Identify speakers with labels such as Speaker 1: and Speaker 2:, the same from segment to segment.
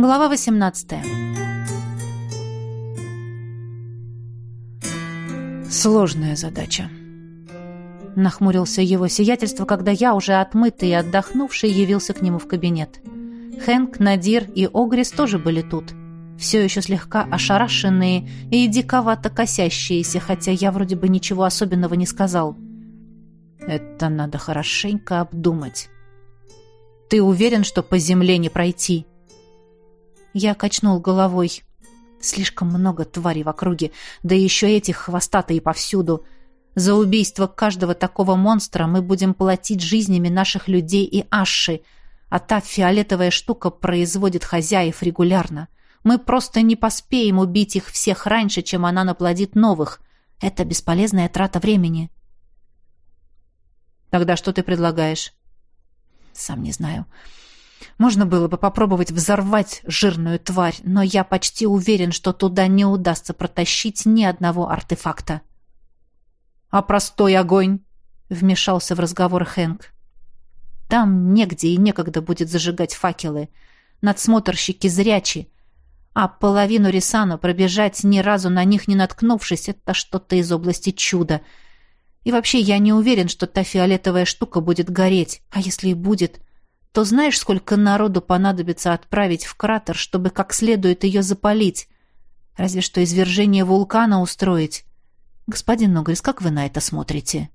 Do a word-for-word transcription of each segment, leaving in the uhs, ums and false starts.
Speaker 1: Глава восемнадцатая.
Speaker 2: Сложная задача. Нахмурился его сиятельство, когда я, уже отмытый и отдохнувший, явился к нему в кабинет. Хэнк, Надир и Огрис тоже были тут. Все еще слегка ошарашенные и диковато косящиеся, хотя я вроде бы ничего особенного не сказал. Это надо хорошенько обдумать. Ты уверен, что по земле не пройти? Я качнул головой. Слишком много тварей в округе, да еще этих хвостатые повсюду. За убийство каждого такого монстра мы будем платить жизнями наших людей и Аши, а та фиолетовая штука производит хозяев регулярно. Мы просто не поспеем убить их всех раньше, чем она наплодит новых. Это бесполезная трата времени. Тогда что ты предлагаешь? Сам не знаю. Можно было бы попробовать взорвать жирную тварь, но я почти уверен, что туда не удастся протащить ни одного артефакта. «А простой огонь?» — вмешался в разговор Хэнк. «Там негде и некогда будет зажигать факелы. Надсмотрщики зрячи, а половину Рисана пробежать, ни разу на них не наткнувшись, это что-то из области чуда. И вообще я не уверен, что та фиолетовая штука будет гореть. А если и будет, то знаешь, сколько народу понадобится отправить в кратер, чтобы как следует ее запалить? Разве что извержение вулкана устроить. Господин Ногрис, как вы на это смотрите?»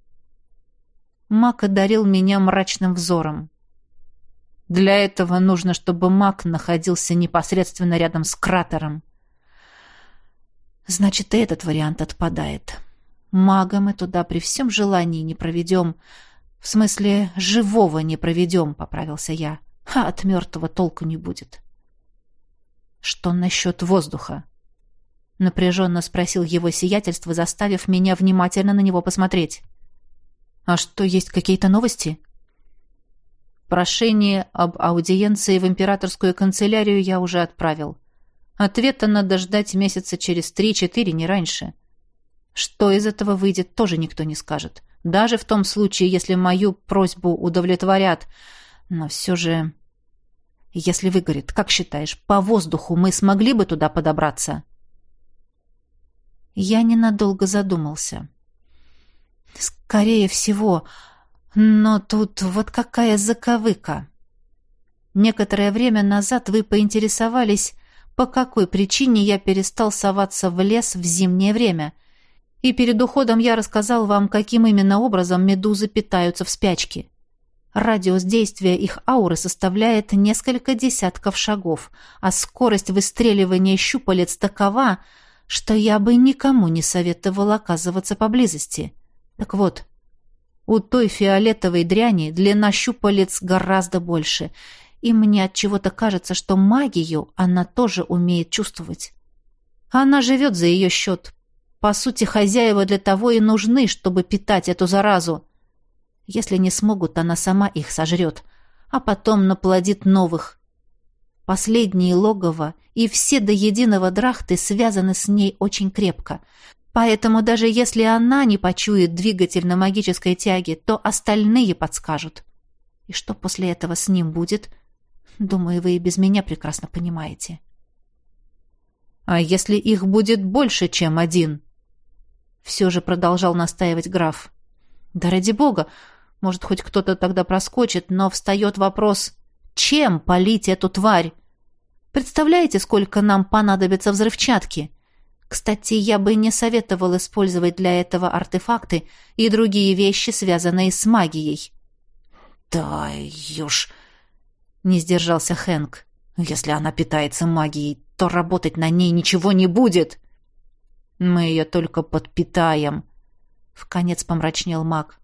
Speaker 2: Маг одарил меня мрачным взором. «Для этого нужно, чтобы маг находился непосредственно рядом с кратером». «Значит, и этот вариант отпадает. Мага мы туда при всем желании не проведем. В смысле, живого не проведем», — поправился я. «А от мертвого толку не будет». «Что насчет воздуха?» — напряженно спросил его сиятельство, заставив меня внимательно на него посмотреть. «А что, есть какие-то новости?» «Прошение об аудиенции в императорскую канцелярию я уже отправил. Ответа надо ждать месяца через три-четыре, не раньше. Что из этого выйдет, тоже никто не скажет. Даже в том случае, если мою просьбу удовлетворят. Но все же... Если выгорит, как считаешь, по воздуху мы смогли бы туда подобраться?» Я ненадолго задумался. «Скорее всего, но тут вот какая заковыка. Некоторое время назад вы поинтересовались, по какой причине я перестал соваться в лес в зимнее время. И перед уходом я рассказал вам, каким именно образом медузы питаются в спячке. Радиус действия их ауры составляет несколько десятков шагов, а скорость выстреливания щупалец такова, что я бы никому не советовал оказываться поблизости. Так вот, у той фиолетовой дряни длина щупалец гораздо больше, и мне от чего-то кажется, что магию она тоже умеет чувствовать. Она живет за ее счет. По сути, хозяева для того и нужны, чтобы питать эту заразу. Если не смогут, она сама их сожрет, а потом наплодит новых. Последние логово и все до единого драхты связаны с ней очень крепко. Поэтому даже если она не почует двигатель на магической тяге, то остальные подскажут. И что после этого с ним будет, думаю, вы и без меня прекрасно понимаете. «А если их будет больше, чем один?» Все же продолжал настаивать граф. «Да ради бога, может, хоть кто-то тогда проскочит, но встает вопрос, чем полить эту тварь? Представляете, сколько нам понадобится взрывчатки? Кстати, я бы не советовал использовать для этого артефакты и другие вещи, связанные с магией». «Да, уж...» — не сдержался Хэнк. «Если она питается магией, то работать на ней ничего не будет». «Мы ее только подпитаем», — вконец помрачнел маг.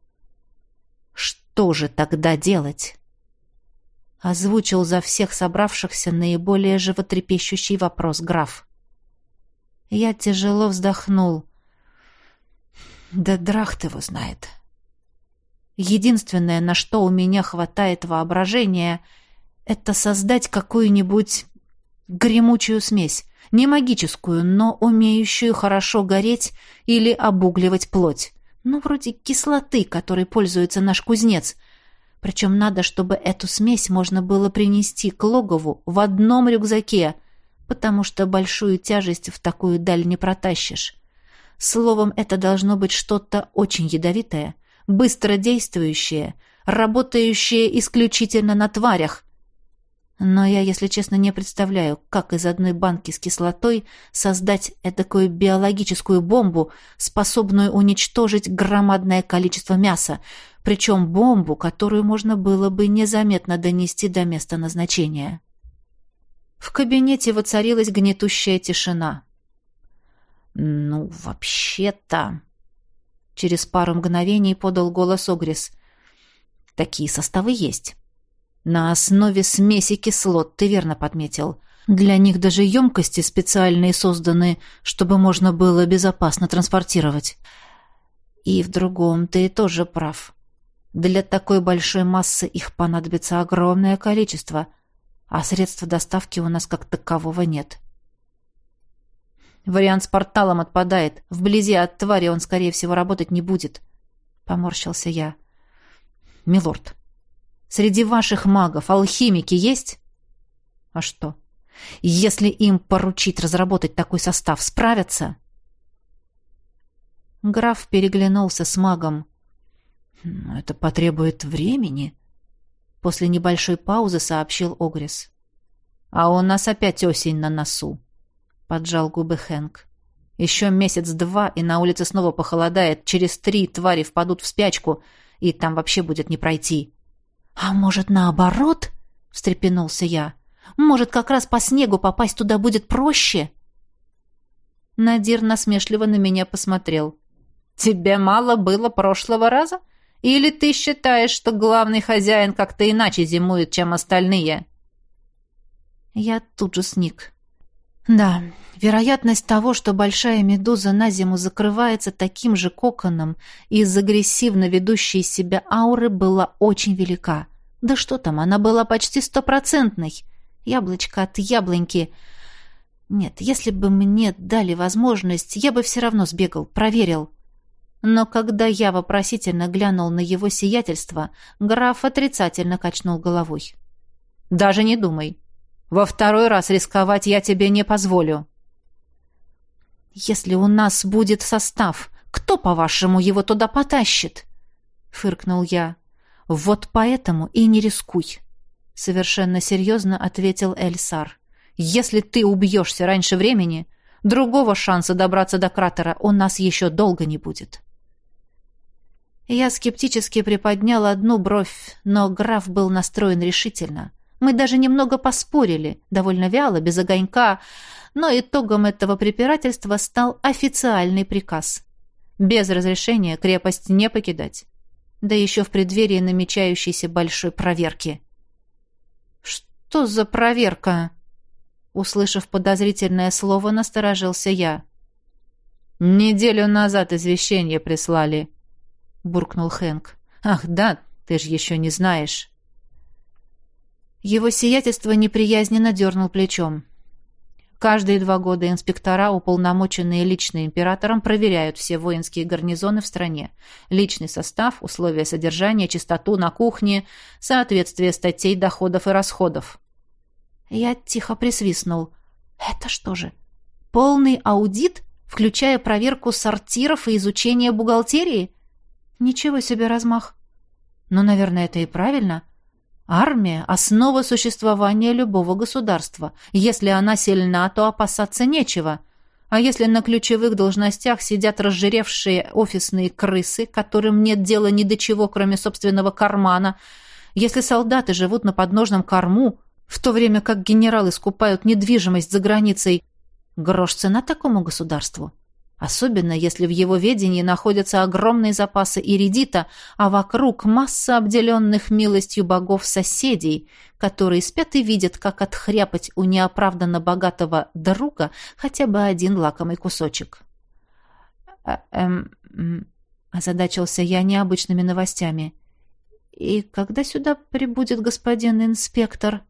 Speaker 2: «Что же тогда делать?» — озвучил за всех собравшихся наиболее животрепещущий вопрос граф. Я тяжело вздохнул. «Да Драхт его знает. Единственное, на что у меня хватает воображения, это создать какую-нибудь гремучую смесь, не магическую, но умеющую хорошо гореть или обугливать плоть. Ну, вроде кислоты, которой пользуется наш кузнец. Причем надо, чтобы эту смесь можно было принести к логову в одном рюкзаке, потому что большую тяжесть в такую даль не протащишь. Словом, это должно быть что-то очень ядовитое, быстродействующее, работающее исключительно на тварях. Но я, если честно, не представляю, как из одной банки с кислотой создать эдакую биологическую бомбу, способную уничтожить громадное количество мяса, причем бомбу, которую можно было бы незаметно донести до места назначения. В кабинете воцарилась гнетущая тишина. «Ну, вообще-то...» Через пару мгновений подал голос Огрис. «Такие составы есть. На основе смеси кислот, ты верно подметил. Для них даже емкости специальные созданы, чтобы можно было безопасно транспортировать. И в другом ты тоже прав. Для такой большой массы их понадобится огромное количество, а средства доставки у нас как такового нет. Вариант с порталом отпадает. Вблизи от твари он, скорее всего, работать не будет. Поморщился я. Милорд, среди ваших магов алхимики есть? А что? Если им поручить разработать такой состав, справятся? Граф переглянулся с магом. Это потребует времени. После небольшой паузы сообщил Огрис. А у нас опять осень на носу. Поджал губы Хэнк. Еще месяц-два, и на улице снова похолодает. Через три твари впадут в спячку, и там вообще будет не пройти. «А может, наоборот?» — встрепенулся я. «Может, как раз по снегу попасть туда будет проще?» Надир насмешливо на меня посмотрел. «Тебе мало было прошлого раза? Или ты считаешь, что главный хозяин как-то иначе зимует, чем остальные?» Я тут же сник. Да, вероятность того, что большая медуза на зиму закрывается таким же коконом из агрессивно ведущей себя ауры, была очень велика. Да что там, она была почти стопроцентной. Яблочко от яблоньки. Нет, если бы мне дали возможность, я бы все равно сбегал, проверил. Но когда я вопросительно глянул на его сиятельство, граф отрицательно качнул головой. «Даже не думай. Во второй раз рисковать я тебе не позволю». «Если у нас будет состав, кто, по-вашему, его туда потащит?» — фыркнул я. «Вот поэтому и не рискуй», — совершенно серьезно ответил Эльсар. «Если ты убьешься раньше времени, другого шанса добраться до кратера у нас еще долго не будет». Я скептически приподнял одну бровь, но граф был настроен решительно. Мы даже немного поспорили, довольно вяло, без огонька, но итогом этого препирательства стал официальный приказ. Без разрешения крепость не покидать. Да еще в преддверии намечающейся большой проверки. «Что за проверка?» Услышав подозрительное слово, насторожился я. «Неделю назад извещение прислали», — буркнул Хэнк. «Ах, да, ты же еще не знаешь». Его сиятельство неприязненно дернул плечом. Каждые два года инспектора, уполномоченные лично императором, проверяют все воинские гарнизоны в стране. Личный состав, условия содержания, чистоту на кухне, соответствие статей доходов и расходов. Я тихо присвистнул. «Это что же, полный аудит, включая проверку сортиров и изучение бухгалтерии? Ничего себе размах! Но, наверное, это и правильно. Армия — основа существования любого государства. Если она сильна, то опасаться нечего. А если на ключевых должностях сидят разжиревшие офисные крысы, которым нет дела ни до чего, кроме собственного кармана, если солдаты живут на подножном корму, в то время как генералы скупают недвижимость за границей, грош цена такому государству. Особенно, если в его ведении находятся огромные запасы иридита, а вокруг масса обделенных милостью богов соседей, которые спят и видят, как отхряпать у неоправданно богатого друга хотя бы один лакомый кусочек. А, эм, озадачился я необычными новостями. «И когда сюда прибудет господин инспектор?»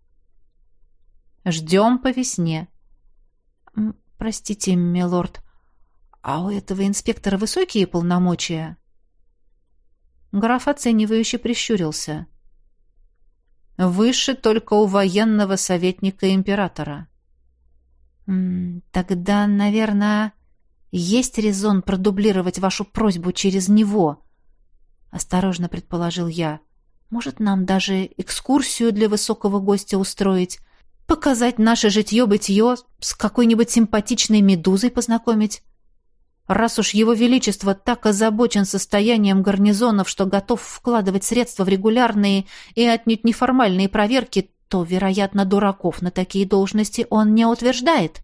Speaker 2: «Ждем по весне». «Простите, милорд, а у этого инспектора высокие полномочия?» Граф оценивающе прищурился. «Выше только у военного советника императора». М, «Тогда, наверное, есть резон продублировать вашу просьбу через него», — осторожно предположил я. «Может, нам даже экскурсию для высокого гостя устроить, показать наше житье-бытие, с какой-нибудь симпатичной медузой познакомить? Раз уж его величество так озабочен состоянием гарнизонов, что готов вкладывать средства в регулярные и отнюдь неформальные проверки, то, вероятно, дураков на такие должности он не утверждает».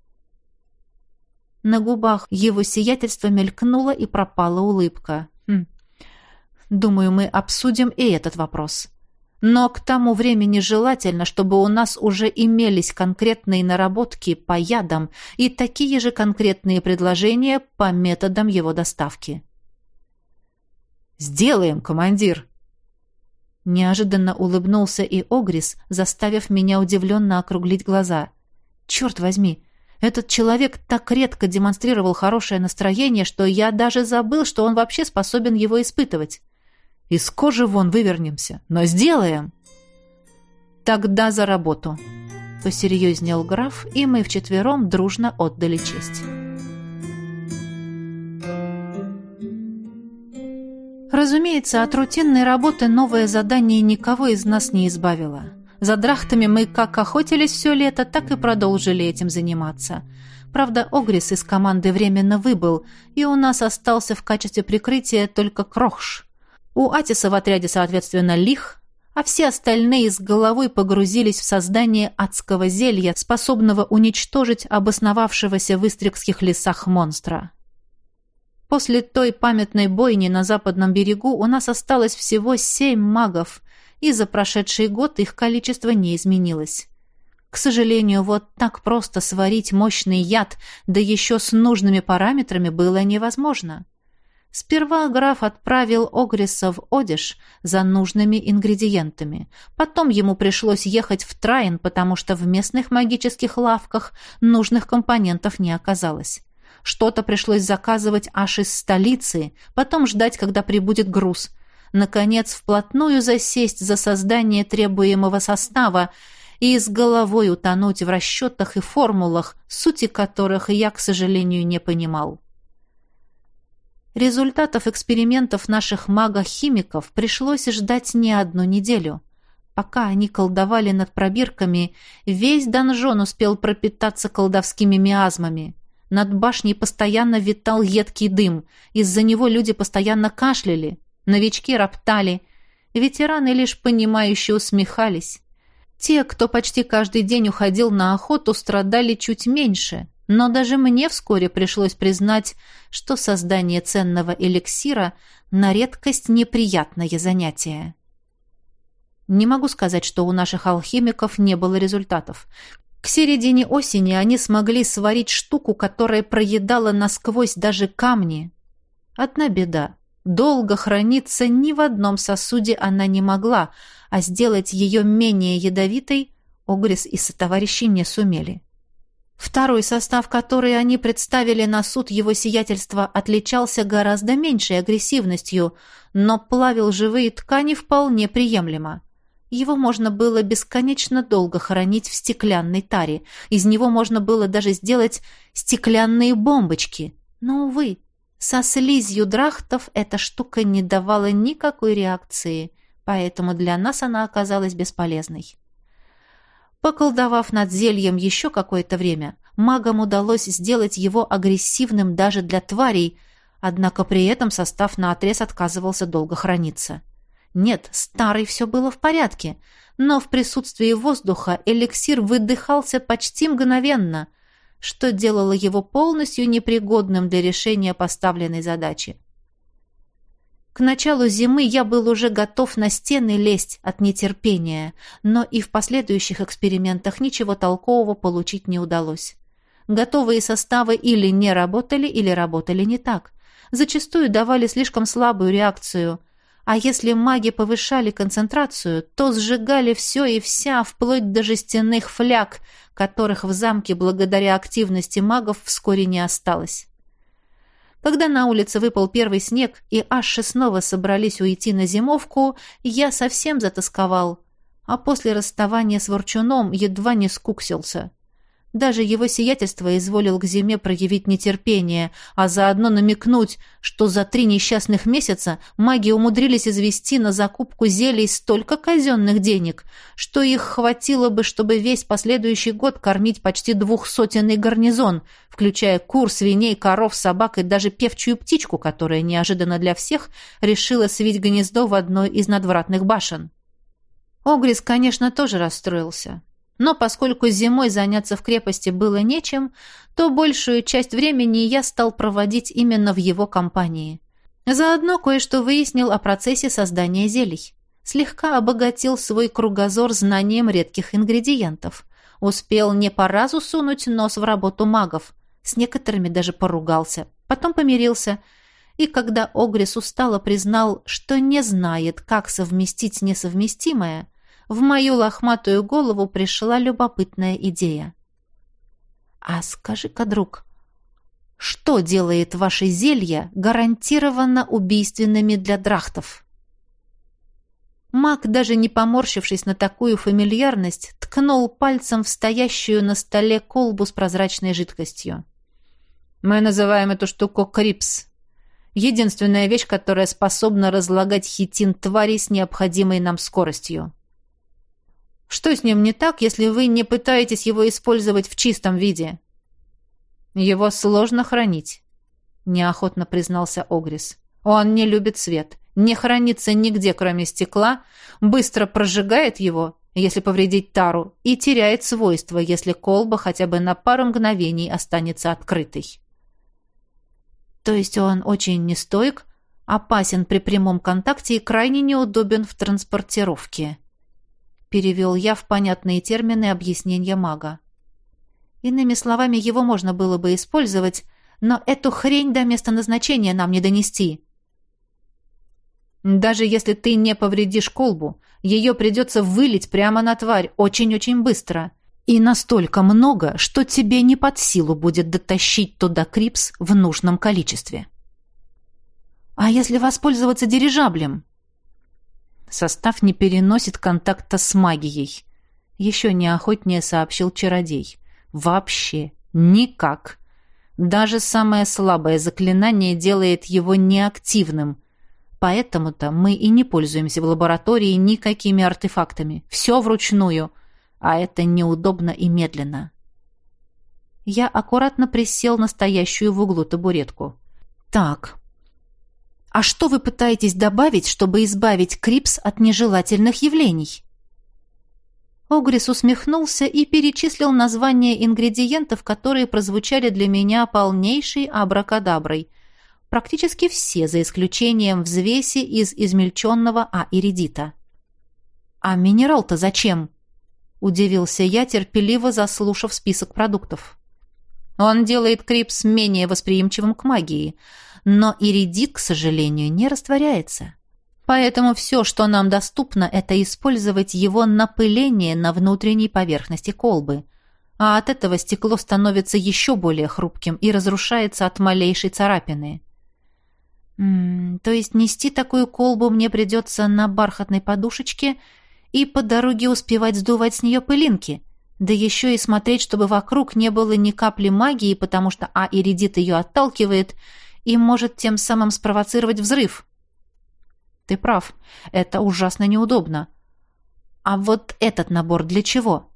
Speaker 2: На губах его сиятельства мелькнула и пропала улыбка. Хм. «Думаю, мы обсудим и этот вопрос. Но к тому времени желательно, чтобы у нас уже имелись конкретные наработки по ядам и такие же конкретные предложения по методам его доставки». «Сделаем, командир!» Неожиданно улыбнулся и Огрис, заставив меня удивленно округлить глаза. «Черт возьми! Этот человек так редко демонстрировал хорошее настроение, что я даже забыл, что он вообще способен его испытывать. Из кожи вон вывернемся, но сделаем!» «Тогда за работу!» — посерьезнел граф, и мы вчетвером дружно отдали честь. Разумеется, от рутинной работы новое задание никого из нас не избавило. За драхтами мы как охотились все лето, так и продолжили этим заниматься. Правда, Огрис из команды временно выбыл, и у нас остался в качестве прикрытия только Крохш. У Атиса в отряде, соответственно, Лих, а все остальные с головой погрузились в создание адского зелья, способного уничтожить обосновавшегося в Истрикских лесах монстра. После той памятной бойни на западном берегу у нас осталось всего семь магов, и за прошедший год их количество не изменилось. К сожалению, вот так просто сварить мощный яд, да еще с нужными параметрами, было невозможно. Сперва граф отправил Огриса в Одиш за нужными ингредиентами. Потом ему пришлось ехать в Траин, потому что в местных магических лавках нужных компонентов не оказалось. Что-то пришлось заказывать аж из столицы, потом ждать, когда прибудет груз. Наконец, вплотную засесть за создание требуемого состава и с головой утонуть в расчетах и формулах, сути которых я, к сожалению, не понимал. Результатов экспериментов наших магов-химиков пришлось ждать не одну неделю. Пока они колдовали над пробирками, весь донжон успел пропитаться колдовскими миазмами. Над башней постоянно витал едкий дым, из-за него люди постоянно кашляли, новички роптали, ветераны лишь понимающе усмехались. Те, кто почти каждый день уходил на охоту, страдали чуть меньше, но даже мне вскоре пришлось признать, что создание ценного эликсира на редкость неприятное занятие. Не могу сказать, что у наших алхимиков не было результатов. К середине осени они смогли сварить штуку, которая проедала насквозь даже камни. Одна беда. Долго храниться ни в одном сосуде она не могла, а сделать ее менее ядовитой Огрис и сотоварищи не сумели. Второй состав, который они представили на суд его сиятельства, отличался гораздо меньшей агрессивностью, но плавил живые ткани вполне приемлемо. Его можно было бесконечно долго хранить в стеклянной таре. Из него можно было даже сделать стеклянные бомбочки. Но, увы, со слизью драхтов эта штука не давала никакой реакции, поэтому для нас она оказалась бесполезной. Поколдовав над зельем еще какое-то время, магам удалось сделать его агрессивным даже для тварей, однако при этом состав наотрез отказывался долго храниться. Нет, старый все было в порядке, но в присутствии воздуха эликсир выдыхался почти мгновенно, что делало его полностью непригодным для решения поставленной задачи. К началу зимы я был уже готов на стены лезть от нетерпения, но и в последующих экспериментах ничего толкового получить не удалось. Готовые составы или не работали, или работали не так. Зачастую давали слишком слабую реакцию, а если маги повышали концентрацию, то сжигали все и вся, вплоть до жестяных фляг, которых в замке благодаря активности магов вскоре не осталось. Когда на улице выпал первый снег и аши снова собрались уйти на зимовку, я совсем затосковал, а после расставания с Ворчуном едва не скуксился. Даже его сиятельство изволил к зиме проявить нетерпение, а заодно намекнуть, что за три несчастных месяца маги умудрились извести на закупку зелий столько казенных денег, что их хватило бы, чтобы весь последующий год кормить почти двухсотенный гарнизон, включая кур, свиней, коров, собак и даже певчую птичку, которая неожиданно для всех решила свить гнездо в одной из надвратных башен. Огрис, конечно, тоже расстроился. Но поскольку зимой заняться в крепости было нечем, то большую часть времени я стал проводить именно в его компании. Заодно кое-что выяснил о процессе создания зелий. Слегка обогатил свой кругозор знанием редких ингредиентов. Успел не по разу сунуть нос в работу магов. С некоторыми даже поругался. Потом помирился. И когда Огрис устало признал, что не знает, как совместить несовместимое, в мою лохматую голову пришла любопытная идея. «А скажи-ка, друг, что делает ваши зелья гарантированно убийственными для драхтов?» Маг, даже не поморщившись на такую фамильярность, ткнул пальцем в стоящую на столе колбу с прозрачной жидкостью. «Мы называем эту штуку крипс. Единственная вещь, которая способна разлагать хитин тварей с необходимой нам скоростью. Что с ним не так, если вы не пытаетесь его использовать в чистом виде?» «Его сложно хранить», — неохотно признался Огрис. «Он не любит свет, не хранится нигде, кроме стекла, быстро прожигает его, если повредить тару, и теряет свойства, если колба хотя бы на пару мгновений останется открытой». «То есть он очень нестойк, опасен при прямом контакте и крайне неудобен в транспортировке», — перевел я в понятные термины объяснения мага. Иными словами, его можно было бы использовать, но эту хрень до места назначения нам не донести. «Даже если ты не повредишь колбу, ее придется вылить прямо на тварь очень-очень быстро. И настолько много, что тебе не под силу будет дотащить туда крипс в нужном количестве». «А если воспользоваться дирижаблем?» «Состав не переносит контакта с магией», — еще неохотнее сообщил чародей. «Вообще никак. Даже самое слабое заклинание делает его неактивным. Поэтому-то мы и не пользуемся в лаборатории никакими артефактами. Все вручную, а это неудобно и медленно». Я аккуратно присел на стоящую в углу табуретку. «Так, а что вы пытаетесь добавить, чтобы избавить крипс от нежелательных явлений?» Огрис усмехнулся и перечислил названия ингредиентов, которые прозвучали для меня полнейшей абракадаброй. Практически все, за исключением взвеси из измельченного аиридита. «А минерал-то зачем?» — удивился я, терпеливо заслушав список продуктов. «Он делает крипс менее восприимчивым к магии, но иридит, к сожалению, не растворяется. Поэтому все, что нам доступно, это использовать его напыление на внутренней поверхности колбы. А от этого стекло становится еще более хрупким и разрушается от малейшей царапины». М-м, то есть нести такую колбу мне придется на бархатной подушечке и по дороге успевать сдувать с нее пылинки, да еще и смотреть, чтобы вокруг не было ни капли магии, потому что аиридит ее отталкивает и может тем самым спровоцировать взрыв. «Ты прав, это ужасно неудобно. А вот этот набор для чего?»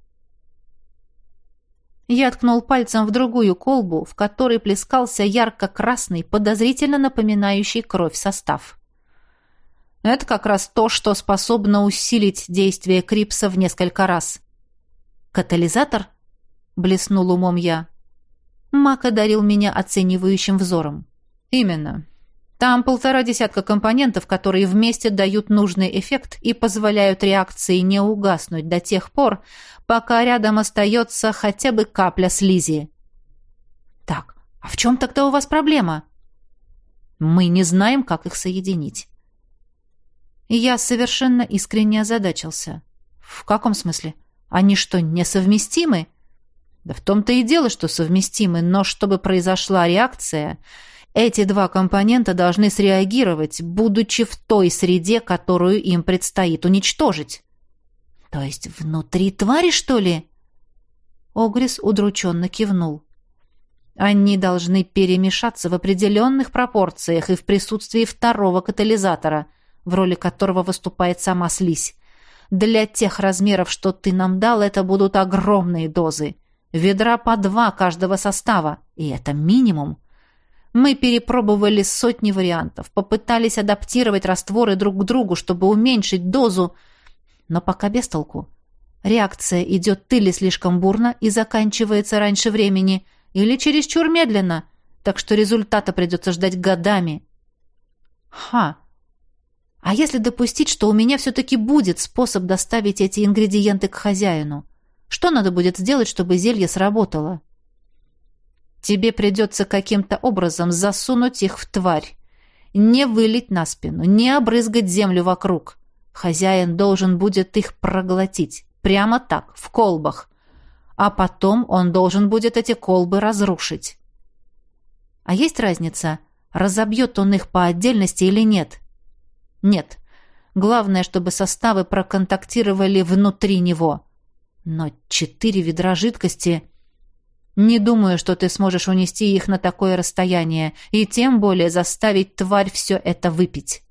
Speaker 2: Я ткнул пальцем в другую колбу, в которой плескался ярко-красный, подозрительно напоминающий кровь состав. «Это как раз то, что способно усилить действие крипса в несколько раз». «Катализатор?» — блеснул умом я. Мак одарил меня оценивающим взором. «Именно. Там полтора десятка компонентов, которые вместе дают нужный эффект и позволяют реакции не угаснуть до тех пор, пока рядом остается хотя бы капля слизи». «Так, а в чем тогда у вас проблема?» «Мы не знаем, как их соединить». Я совершенно искренне озадачился. «В каком смысле? Они что, несовместимы?» «Да в том-то и дело, что совместимы, но чтобы произошла реакция, Эти два компонента должны среагировать, будучи в той среде, которую им предстоит уничтожить. То есть внутри твари, что ли? Огрис удрученно кивнул. Они должны перемешаться в определенных пропорциях и в присутствии второго катализатора, в роли которого выступает сама слизь. Для тех размеров, что ты нам дал, это будут огромные дозы. Ведра по два каждого состава, и это минимум. Мы перепробовали сотни вариантов, попытались адаптировать растворы друг к другу, чтобы уменьшить дозу, но пока без толку. Реакция идет или слишком бурно и заканчивается раньше времени, или чересчур медленно, так что результата придется ждать годами. Ха! А если допустить, что у меня все-таки будет способ доставить эти ингредиенты к хозяину? Что надо будет сделать, чтобы зелье сработало? Тебе придется каким-то образом засунуть их в тварь. Не вылить на спину, не обрызгать землю вокруг. Хозяин должен будет их проглотить. Прямо так, в колбах. А потом он должен будет эти колбы разрушить. А есть разница, разобьет он их по отдельности или нет? Нет. Главное, чтобы составы проконтактировали внутри него. Но четыре ведра жидкости... Не думаю, что ты сможешь унести их на такое расстояние, и тем более заставить тварь все это выпить.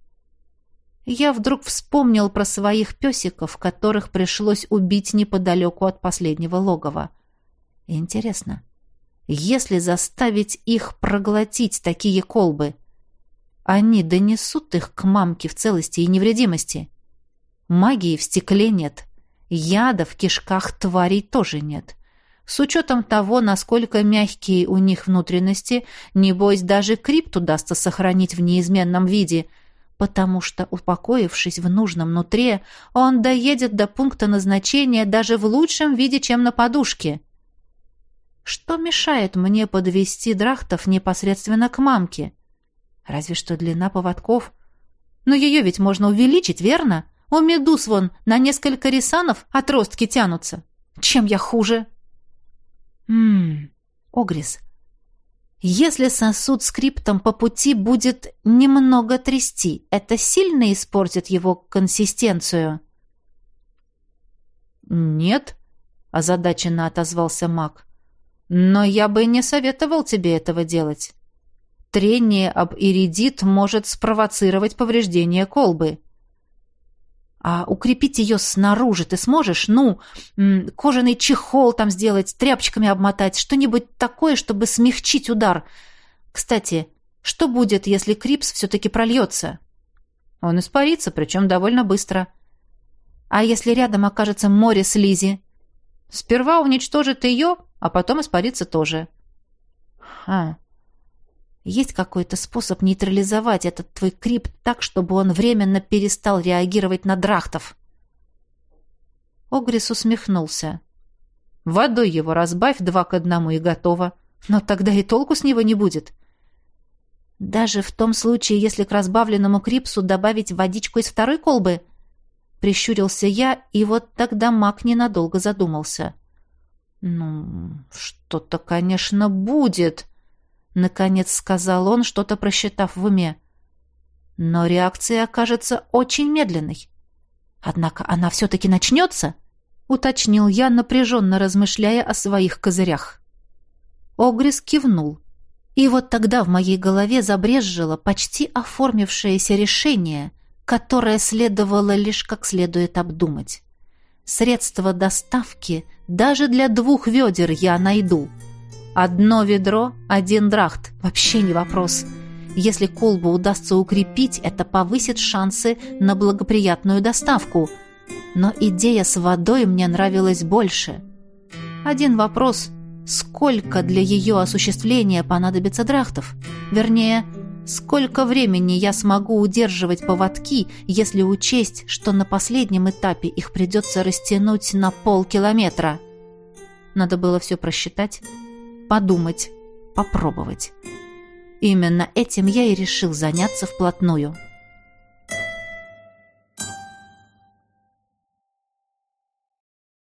Speaker 2: Я вдруг вспомнил про своих песиков, которых пришлось убить неподалеку от последнего логова. Интересно, если заставить их проглотить такие колбы, они донесут их к мамке в целости и невредимости? Магии в стекле нет, яда в кишках тварей тоже нет. С учетом того, насколько мягкие у них внутренности, небось, даже крипт удастся сохранить в неизменном виде, потому что, упокоившись в нужном нутре, он доедет до пункта назначения даже в лучшем виде, чем на подушке. Что мешает мне подвести драхтов непосредственно к мамке? Разве что длина поводков. Но ее ведь можно увеличить, верно? У медуз вон на несколько рисанов отростки тянутся. Чем я хуже? Ммм, Огрис, если сосуд с криптом по пути будет немного трясти, это сильно испортит его консистенцию? Нет, озадаченно отозвался маг. Но я бы не советовал тебе этого делать. Трение об иридит может спровоцировать повреждение колбы. А укрепить ее снаружи ты сможешь? Ну, кожаный чехол там сделать, тряпочками обмотать, что-нибудь такое, чтобы смягчить удар. Кстати, что будет, если крипс все-таки прольется? Он испарится, причем довольно быстро. А если рядом окажется море слизи? Сперва уничтожит ее, а потом испарится тоже. Ха. Есть какой-то способ нейтрализовать этот твой крипт так, чтобы он временно перестал реагировать на драхтов? Огрис усмехнулся. Водой его разбавь два к одному и готово. Но тогда и толку с него не будет. Даже в том случае, если к разбавленному крипсу добавить водичку из второй колбы? Прищурился я, и вот тогда маг ненадолго задумался. Ну, что-то, конечно, будет... Наконец сказал он, что-то просчитав в уме. Но реакция окажется очень медленной. Однако она все-таки начнется, уточнил я, напряженно размышляя о своих козырях. Огрис кивнул. И вот тогда в моей голове забрезжило почти оформившееся решение, которое следовало лишь как следует обдумать. Средства доставки даже для двух ведер я найду. Одно ведро, один драхт. Вообще не вопрос. Если колбу удастся укрепить, это повысит шансы на благоприятную доставку. Но идея с водой мне нравилась больше. Один вопрос. Сколько для ее осуществления понадобится драхтов? Вернее, сколько времени я смогу удерживать поводки, если учесть, что на последнем этапе их придется растянуть на полкилометра? Надо было все просчитать, подумать, попробовать. Именно этим я и решил заняться вплотную.